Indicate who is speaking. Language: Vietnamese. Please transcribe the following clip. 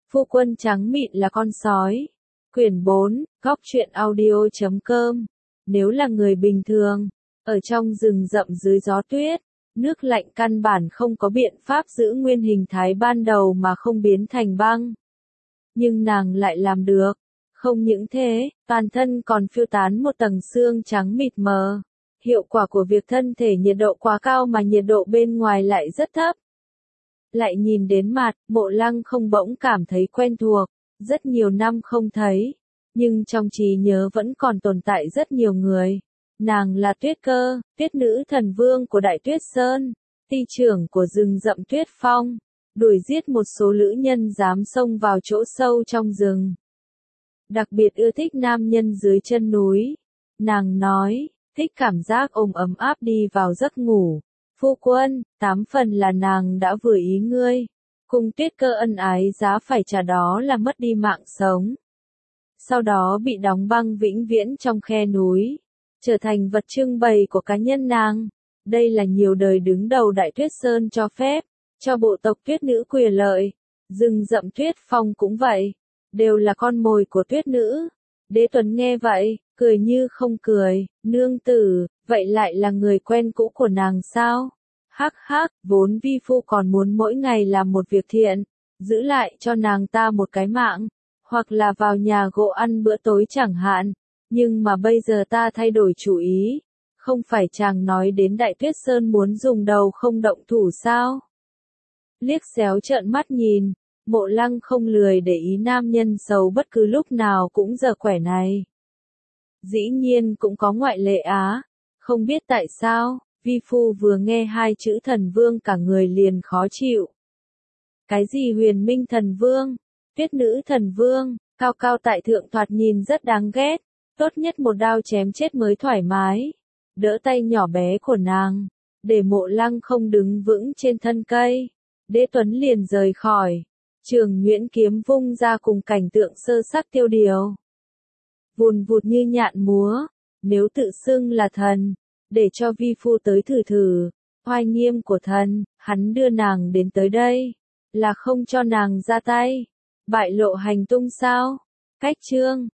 Speaker 1: Phu quân trắng mịn là con sói. Quyển 4, góc truyện audio.com. Nếu là người bình thường, ở trong rừng rậm dưới gió tuyết, nước lạnh căn bản không có biện pháp giữ nguyên hình thái ban đầu mà không biến thành băng. Nhưng nàng lại làm được. Không những thế, toàn thân còn phiêu tán một tầng xương trắng mịt mờ. Hiệu quả của việc thân thể nhiệt độ quá cao mà nhiệt độ bên ngoài lại rất thấp. Lại nhìn đến mặt, Mộ Lăng không bỗng cảm thấy quen thuộc, rất nhiều năm không thấy, nhưng trong trí nhớ vẫn còn tồn tại rất nhiều người. Nàng là Tuyết Cơ, tuyết nữ thần vương của Đại Tuyết Sơn, ty trưởng của rừng rậm Tuyết Phong, đuổi giết một số lữ nhân dám xông vào chỗ sâu trong rừng. Đặc biệt ưa thích nam nhân dưới chân núi. Nàng nói, thích cảm giác ôm ấm áp đi vào giấc ngủ. Phu quân, 8 phần là nàng đã vừa ý ngươi. Cùng Tuyết Cơ ân ái giá phải trả đó là mất đi mạng sống. Sau đó bị đóng băng vĩnh viễn trong khe núi, trở thành vật trưng bày của cá nhân nàng. Đây là nhiều đời đứng đầu Đại Tuyết Sơn cho phép, cho bộ tộc tuyết nữ quyền lợi. Rừng rậm Tuyết Phong cũng vậy, đều là con mồi của tuyết nữ. Đế Tuấn nghe vậy, cười như không cười, nương tử, vậy lại là người quen cũ của nàng sao? Hắc hắc, vốn vi phu còn muốn mỗi ngày làm một việc thiện, giữ lại cho nàng ta một cái mạng, hoặc là vào nhà gỗ ăn bữa tối chẳng hạn, nhưng mà bây giờ ta thay đổi chủ ý, không phải chàng nói đến Đại Tuyết Sơn muốn dùng đầu không động thủ sao? Liếc xéo trợn mắt nhìn, Mộ Lăng không lười để ý nam nhân xấu bất cứ lúc nào cũng giờ quẻ này. Dĩ nhiên cũng có ngoại lệ á, không biết tại sao, vi phu vừa nghe hai chữ thần vương cả người liền khó chịu. Cái gì huyền minh thần vương, tuyết nữ thần vương, cao cao tại thượng thoạt nhìn rất đáng ghét, tốt nhất một đao chém chết mới thoải mái. Đỡ tay nhỏ bé của nàng, để Mộ Lăng không đứng vững trên thân cây. Đế Tuấn liền rời khỏi, trường nhuyễn kiếm vung ra cùng cảnh tượng sơ sắc tiêu điều. Vùn vụt như nhạn múa, nếu tự xưng là thần, để cho vi phu tới thử thử, oai nghiêm của thần, hắn đưa nàng đến tới đây, là không cho nàng ra tay, bại lộ hành tung sao? Cách chương